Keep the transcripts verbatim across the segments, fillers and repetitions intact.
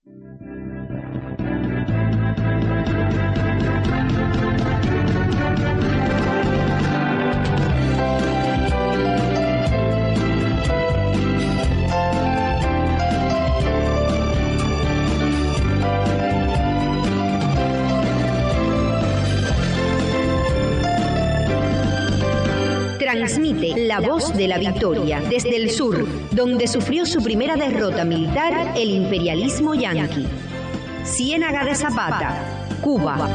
Transmite La Voz de la Victoria desde el sur, donde sufrió su primera derrota militar el imperialismo yanqui. Ciénaga de Zapata, Cuba.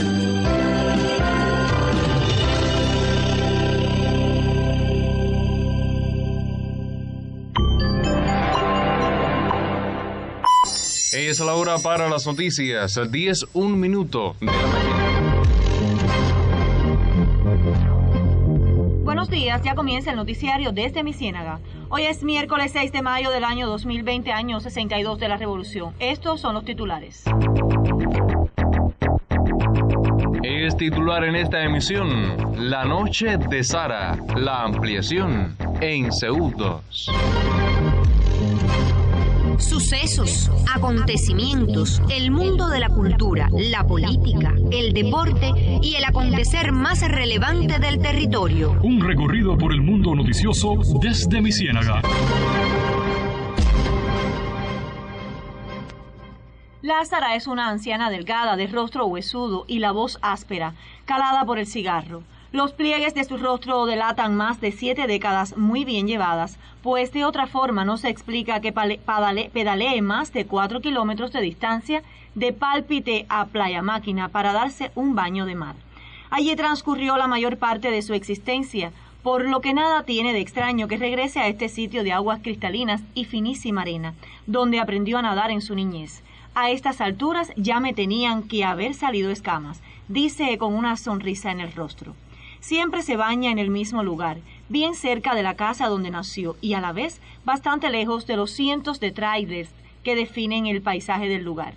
Es la hora para las noticias, diez, un minuto de la mañana. Buenos días, ya comienza el noticiario desde mi Ciénaga. Hoy es miércoles seis de mayo del año dos mil veinte, año sesenta y dos de la Revolución. Estos son los titulares. Es titular en esta emisión, La Noche de Sara, la ampliación en segundos. Sucesos, acontecimientos, el mundo de la cultura, la política, el deporte y el acontecer más relevante del territorio. Un recorrido por el mundo noticioso desde mi Ciénaga. La Sara es una anciana delgada, de rostro huesudo y la voz áspera, calada por el cigarro. Los pliegues de su rostro delatan más de siete décadas muy bien llevadas, pues de otra forma no se explica que pedalee más de cuatro kilómetros de distancia de Pálpite a Playa Máquina para darse un baño de mar. Allí transcurrió la mayor parte de su existencia, por lo que nada tiene de extraño que regrese a este sitio de aguas cristalinas y finísima arena, donde aprendió a nadar en su niñez. A estas alturas ya me tenían que haber salido escamas, dice con una sonrisa en el rostro. Siempre se baña en el mismo lugar, bien cerca de la casa donde nació y a la vez bastante lejos de los cientos de trailers que definen el paisaje del lugar.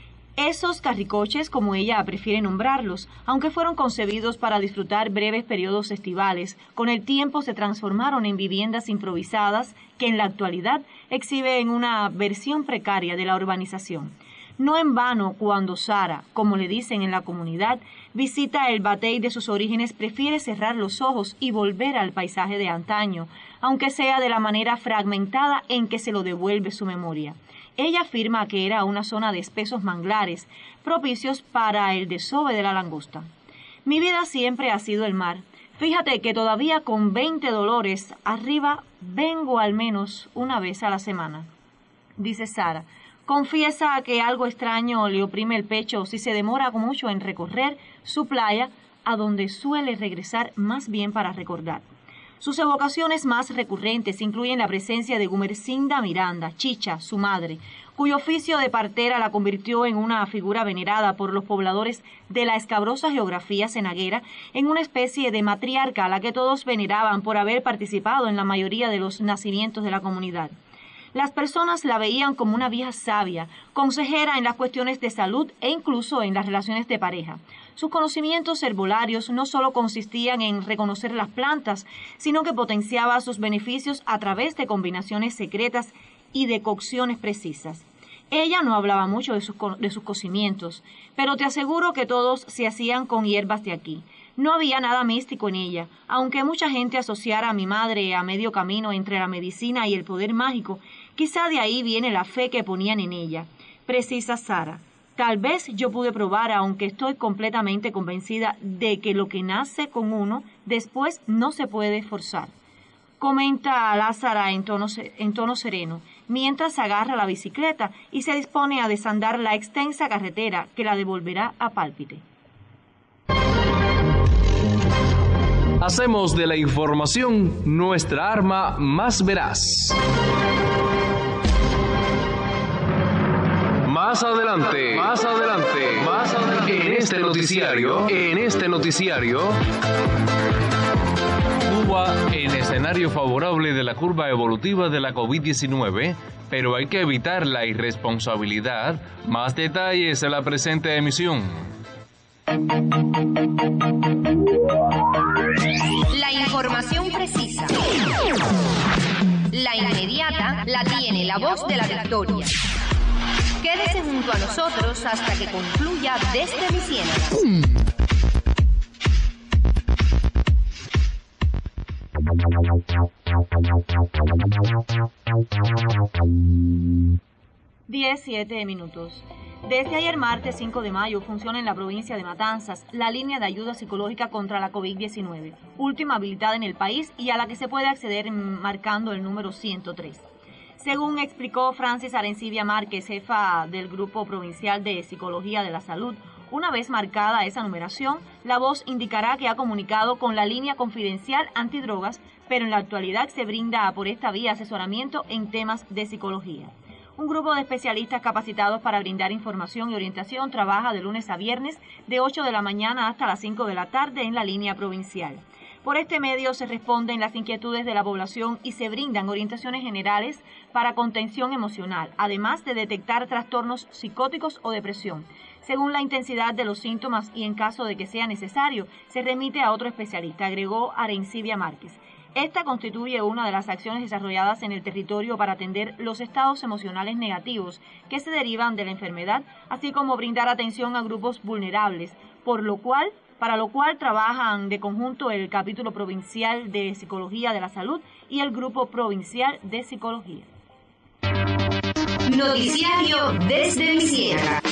Esos carricoches, como ella prefiere nombrarlos, aunque fueron concebidos para disfrutar breves periodos estivales, con el tiempo se transformaron en viviendas improvisadas que en la actualidad exhiben una versión precaria de la urbanización. No en vano, cuando Sara, como le dicen en la comunidad, visita el batey de sus orígenes, prefiere cerrar los ojos y volver al paisaje de antaño, aunque sea de la manera fragmentada en que se lo devuelve su memoria. Ella afirma que era una zona de espesos manglares, propicios para el desove de la langosta. Mi vida siempre ha sido el mar. Fíjate que todavía con veinte dolores arriba vengo al menos una vez a la semana, dice Sara. Confiesa que algo extraño le oprime el pecho si se demora mucho en recorrer su playa, a donde suele regresar más bien para recordar. Sus evocaciones más recurrentes incluyen la presencia de Gumersinda Miranda, Chicha, su madre, cuyo oficio de partera la convirtió en una figura venerada por los pobladores de la escabrosa geografía cenaguera, en una especie de matriarca a la que todos veneraban por haber participado en la mayoría de los nacimientos de la comunidad. Las personas la veían como una vieja sabia, consejera en las cuestiones de salud e incluso en las relaciones de pareja. Sus conocimientos herbolarios no solo consistían en reconocer las plantas, sino que potenciaba sus beneficios a través de combinaciones secretas y decocciones precisas. Ella no hablaba mucho de sus, de sus cocimientos, pero te aseguro que todos se hacían con hierbas de aquí. No había nada místico en ella, aunque mucha gente asociara a mi madre a medio camino entre la medicina y el poder mágico. Quizá de ahí viene la fe que ponían en ella. Precisa Sara. Tal vez yo pude probar, aunque estoy completamente convencida de que lo que nace con uno, después no se puede forzar. Comenta Lázara en tono, en tono sereno, mientras agarra la bicicleta y se dispone a desandar la extensa carretera que la devolverá a Pálpite. Hacemos de la información nuestra arma más veraz. Más adelante, más adelante, más adelante, en este noticiario, en este noticiario, Cuba en escenario favorable de la curva evolutiva de la COVID diecinueve, pero hay que evitar la irresponsabilidad. Más detalles en la presente emisión. La información precisa, la inmediata, la tiene La Voz de la Victoria. Quédese junto a nosotros hasta que concluya Desde mi Ciénaga. diez, siete minutos. Desde ayer martes cinco de mayo funciona en la provincia de Matanzas la línea de ayuda psicológica contra la COVID diecinueve, última habilitada en el país y a la que se puede acceder marcando el número ciento tres. Según explicó Francis Arencibia Márquez, jefa del Grupo Provincial de Psicología de la Salud, una vez marcada esa numeración, la voz indicará que ha comunicado con la línea confidencial antidrogas, pero en la actualidad se brinda por esta vía asesoramiento en temas de psicología. Un grupo de especialistas capacitados para brindar información y orientación trabaja de lunes a viernes de ocho de la mañana hasta las cinco de la tarde en la línea provincial. Por este medio se responden las inquietudes de la población y se brindan orientaciones generales para contención emocional, además de detectar trastornos psicóticos o depresión. Según la intensidad de los síntomas y en caso de que sea necesario, se remite a otro especialista, agregó Arencibia Márquez. Esta constituye una de las acciones desarrolladas en el territorio para atender los estados emocionales negativos que se derivan de la enfermedad, así como brindar atención a grupos vulnerables, por lo cual, para lo cual trabajan de conjunto el Capítulo Provincial de Psicología de la Salud y el Grupo Provincial de Psicología. Noticiario Desde mi Ciénaga.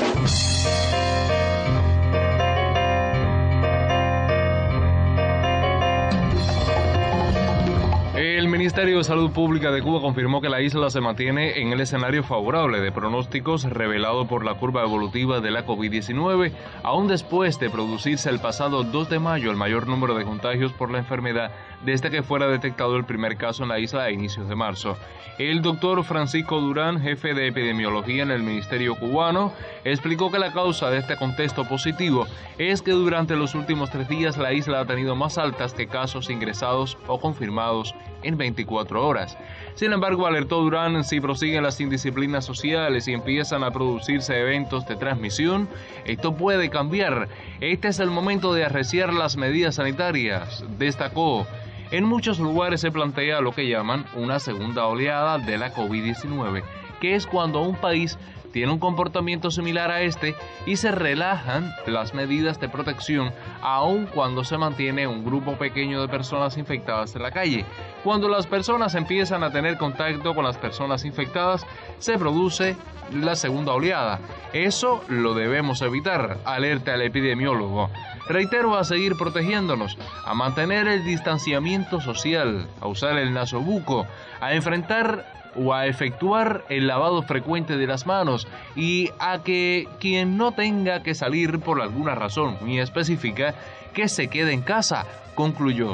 El Ministerio de Salud Pública de Cuba confirmó que la isla se mantiene en el escenario favorable de pronósticos revelado por la curva evolutiva de la COVID diecinueve, aún después de producirse el pasado dos de mayo el mayor número de contagios por la enfermedad desde que fuera detectado el primer caso en la isla a inicios de marzo. El doctor Francisco Durán, jefe de epidemiología en el Ministerio cubano, explicó que la causa de este contexto positivo es que durante los últimos tres días la isla ha tenido más altas que casos ingresados o confirmados en veinticuatro horas. Sin embargo, alertó Durán, si prosiguen las indisciplinas sociales y empiezan a producirse eventos de transmisión, esto puede cambiar. Este es el momento de arreciar las medidas sanitarias, destacó. En muchos lugares se plantea lo que llaman una segunda oleada de la COVID diecinueve, que es cuando un país tiene un comportamiento similar a este y se relajan las medidas de protección aun cuando se mantiene un grupo pequeño de personas infectadas en la calle. Cuando las personas empiezan a tener contacto con las personas infectadas, se produce la segunda oleada. Eso lo debemos evitar, alerta el epidemiólogo. Reitero, a seguir protegiéndonos, a mantener el distanciamiento social, a usar el nasobuco, a enfrentar o a efectuar el lavado frecuente de las manos y a que quien no tenga que salir por alguna razón muy específica, que se quede en casa, concluyó.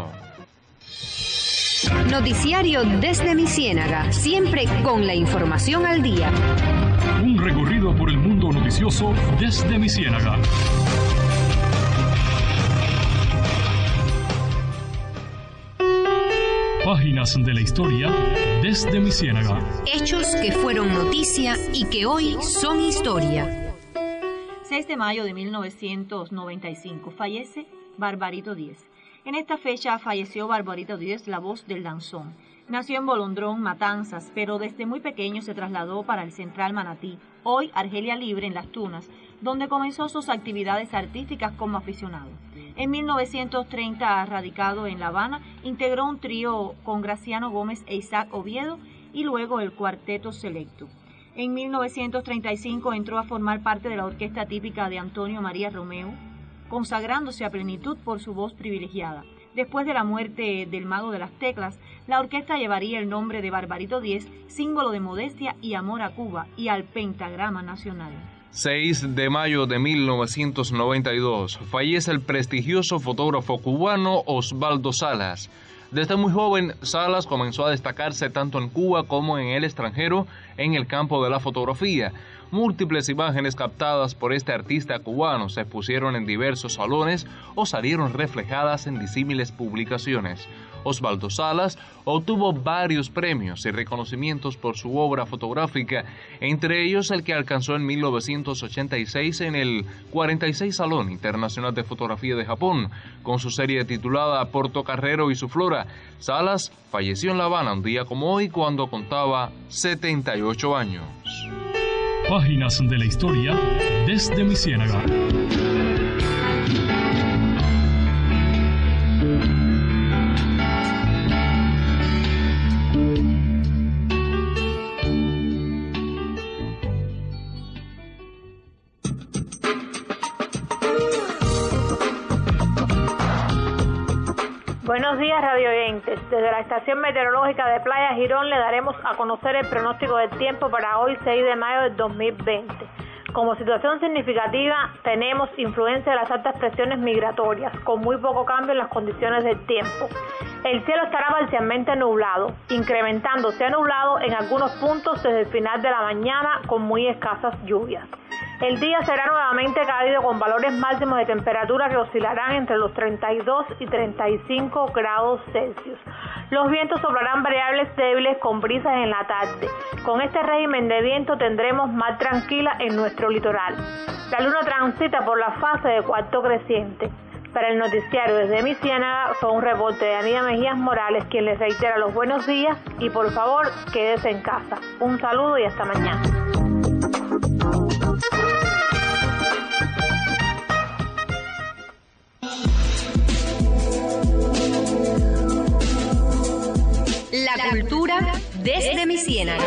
Noticiario Desde mi Ciénaga, siempre con la información al día. Un recorrido por el mundo noticioso desde mi Ciénaga. Páginas de la historia desde mi Ciénaga. Hechos que fueron noticia y que hoy son historia. seis de mayo de mil novecientos noventa y cinco fallece Barbarito Díez. En esta fecha falleció Barbarito Díez, la voz del danzón. Nació en Bolondrón, Matanzas, pero desde muy pequeño se trasladó para el Central Manatí, hoy Argelia Libre en Las Tunas, donde comenzó sus actividades artísticas como aficionado. En mil novecientos treinta, radicado en La Habana, integró un trío con Graciano Gómez e Isaac Oviedo y luego el Cuarteto Selecto. En mil novecientos treinta y cinco entró a formar parte de la orquesta típica de Antonio María Romeo, consagrándose a plenitud por su voz privilegiada. Después de la muerte del Mago de las Teclas, la orquesta llevaría el nombre de Barbarito Díez, símbolo de modestia y amor a Cuba y al pentagrama nacional. seis de mayo de mil novecientos noventa y dos, fallece el prestigioso fotógrafo cubano Osvaldo Salas. Desde muy joven, Salas comenzó a destacarse tanto en Cuba como en el extranjero en el campo de la fotografía. Múltiples imágenes captadas por este artista cubano se expusieron en diversos salones o salieron reflejadas en disímiles publicaciones. Osvaldo Salas obtuvo varios premios y reconocimientos por su obra fotográfica, entre ellos el que alcanzó en mil novecientos ochenta y seis en el cuarenta y seis Salón Internacional de Fotografía de Japón, con su serie titulada Portocarrero y su flora. Salas falleció en La Habana un día como hoy cuando contaba setenta y ocho años. Páginas de la historia desde mi ciénaga. Buenos días, radio oyentes. Desde la estación meteorológica de Playa Girón le daremos a conocer el pronóstico del tiempo para hoy, seis de mayo del dos mil veinte. Como situación significativa, tenemos influencia de las altas presiones migratorias, con muy poco cambio en las condiciones del tiempo. El cielo estará parcialmente nublado, incrementándose a nublado en algunos puntos desde el final de la mañana, con muy escasas lluvias. El día será nuevamente cálido con valores máximos de temperatura que oscilarán entre los treinta y dos y treinta y cinco grados Celsius. Los vientos soplarán variables débiles con brisas en la tarde. Con este régimen de viento tendremos mar tranquila en nuestro litoral. La luna transita por la fase de cuarto creciente. Para el noticiario desde mi ciénaga fue un reporte de Anía Mejías Morales, quien les reitera los buenos días y por favor quédese en casa. Un saludo y hasta mañana. La cultura desde mi ciénaga.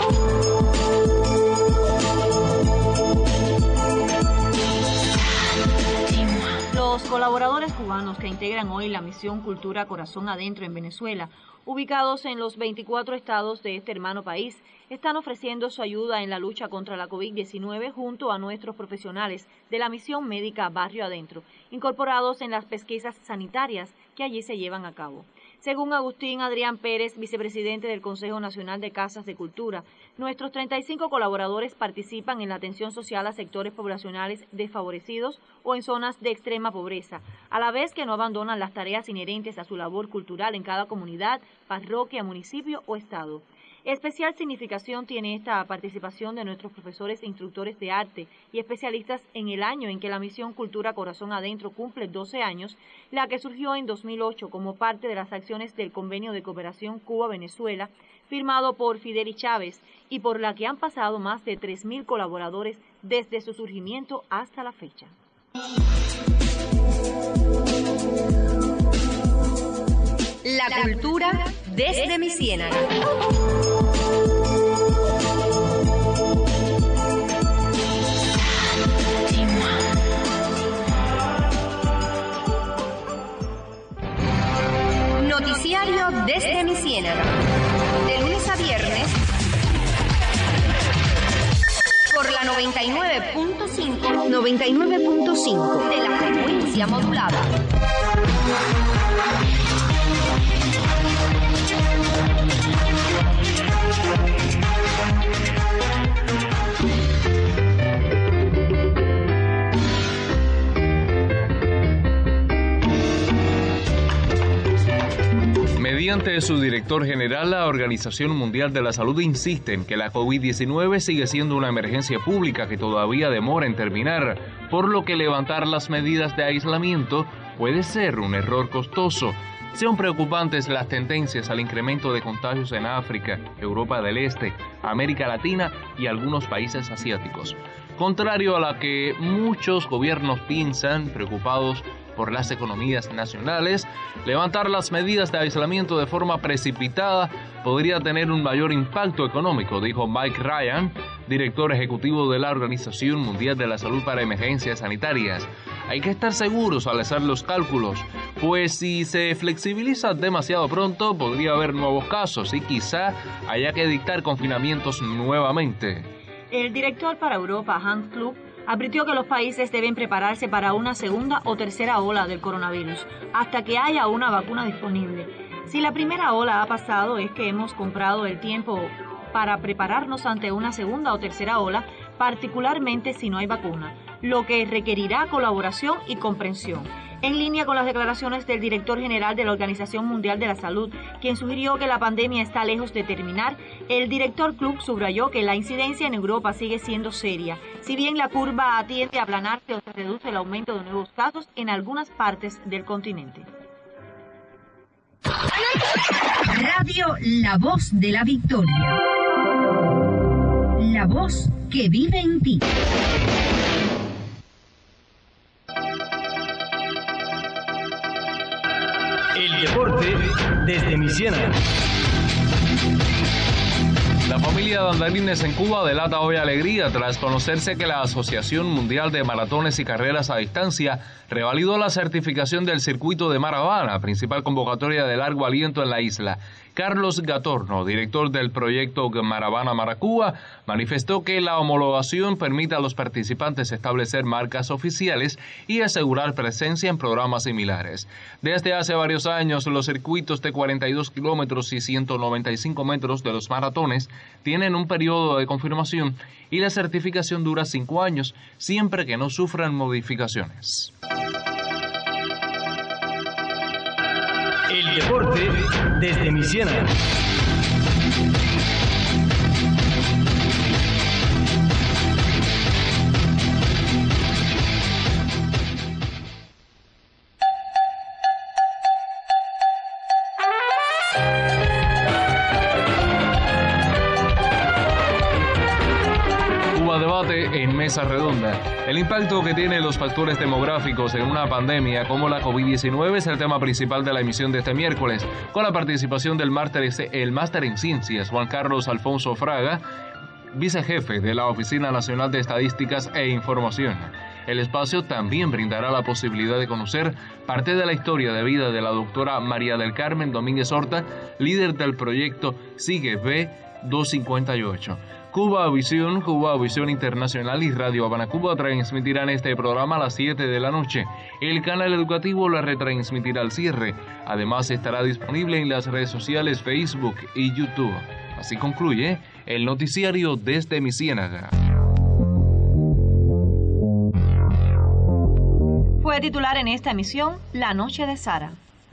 Los colaboradores cubanos que integran hoy la misión Cultura Corazón Adentro en Venezuela, ubicados en los veinticuatro estados de este hermano país, están ofreciendo su ayuda en la lucha contra la COVID diecinueve junto a nuestros profesionales de la misión médica Barrio Adentro, incorporados en las pesquisas sanitarias que allí se llevan a cabo. Según Agustín Adrián Pérez, vicepresidente del Consejo Nacional de Casas de Cultura, nuestros treinta y cinco colaboradores participan en la atención social a sectores poblacionales desfavorecidos o en zonas de extrema pobreza, a la vez que no abandonan las tareas inherentes a su labor cultural en cada comunidad, parroquia, municipio o estado. Especial significación tiene esta participación de nuestros profesores e instructores de arte y especialistas en el año en que la misión Cultura Corazón Adentro cumple doce años, la que surgió en dos mil ocho como parte de las acciones del Convenio de Cooperación Cuba-Venezuela, firmado por Fidel y Chávez, y por la que han pasado más de tres mil colaboradores desde su surgimiento hasta la fecha. La cultura desde mi ciénaga. Noticiario desde mi ciénaga. De lunes a viernes por la noventa y nueve punto cinco, noventa y nueve punto cinco de la frecuencia modulada. Mediante su director general, la Organización Mundial de la Salud insiste en que la COVID diecinueve sigue siendo una emergencia pública que todavía demora en terminar, por lo que levantar las medidas de aislamiento puede ser un error costoso. Son preocupantes las tendencias al incremento de contagios en África, Europa del Este, América Latina y algunos países asiáticos. Contrario a la que muchos gobiernos piensan, preocupados por las economías nacionales, levantar las medidas de aislamiento de forma precipitada podría tener un mayor impacto económico, dijo Mike Ryan, director ejecutivo de la Organización Mundial de la Salud para Emergencias Sanitarias. Hay que estar seguros al hacer los cálculos, pues si se flexibiliza demasiado pronto podría haber nuevos casos y quizá haya que dictar confinamientos nuevamente. El director para Europa, Hans Klug, advirtió que los países deben prepararse para una segunda o tercera ola del coronavirus, hasta que haya una vacuna disponible. Si la primera ola ha pasado, es que hemos comprado el tiempo para prepararnos ante una segunda o tercera ola, particularmente si no hay vacuna, lo que requerirá colaboración y comprensión. En línea con las declaraciones del director general de la Organización Mundial de la Salud, quien sugirió que la pandemia está lejos de terminar, el director Klug subrayó que la incidencia en Europa sigue siendo seria, si bien la curva tiende a aplanarse o se reduce el aumento de nuevos casos en algunas partes del continente. Radio La Voz de la Victoria. La voz que vive en ti. El deporte desde mi Ciénaga. La familia de andarines en Cuba delata hoy alegría tras conocerse que la Asociación Mundial de Maratones y Carreras a Distancia revalidó la certificación del circuito de Mar Habana, principal convocatoria de largo aliento en la isla. Carlos Gatorno, director del proyecto Mar Habana Maracuba, manifestó que la homologación permite a los participantes establecer marcas oficiales y asegurar presencia en programas similares. Desde hace varios años, los circuitos de cuarenta y dos kilómetros y ciento noventa y cinco metros de los maratones tienen un periodo de confirmación y la certificación dura cinco años, siempre que no sufran modificaciones. El deporte desde mi Ciénaga. Debate en Mesa Redonda. El impacto que tienen los factores demográficos en una pandemia como la COVID diecinueve es el tema principal de la emisión de este miércoles, con la participación del máster, el máster en ciencias Juan Carlos Alfonso Fraga, vicejefe de la Oficina Nacional de Estadísticas e Información. El espacio también brindará la posibilidad de conocer parte de la historia de vida de la doctora María del Carmen Domínguez Horta, líder del proyecto Sigue B doscientos cincuenta y ocho. Cuba Visión, Cuba Visión Internacional y Radio Habana Cuba transmitirán este programa a las siete de la noche. El canal educativo lo retransmitirá al cierre. Además estará disponible en las redes sociales Facebook y YouTube. Así concluye el noticiario desde mi Ciénaga. Fue titular en esta emisión La Noche de Sara.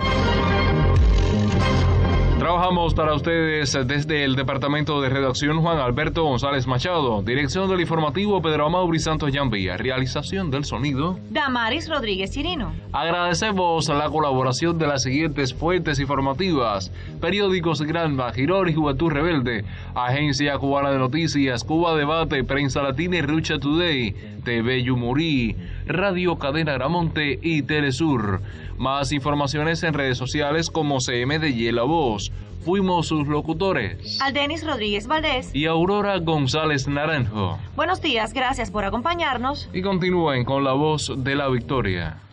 Trabajamos para ustedes desde el Departamento de Redacción Juan Alberto González Machado, Dirección del Informativo Pedro Amaury Santos Yambía, Realización del Sonido Damaris Rodríguez Chirino. Agradecemos la colaboración de las siguientes fuentes informativas: Periódicos Granma, Girón y Juventud Rebelde, Agencia Cubana de Noticias, Cuba Debate, Prensa Latina y Rucha Today, T V Yumurí, Radio Cadena Gramonte y Telesur. Más informaciones en redes sociales como C M D Y La Voz. Fuimos sus locutores Aldenis Rodríguez Valdés y Aurora González Naranjo. Buenos días, gracias por acompañarnos. Y continúen con La Voz de la Victoria.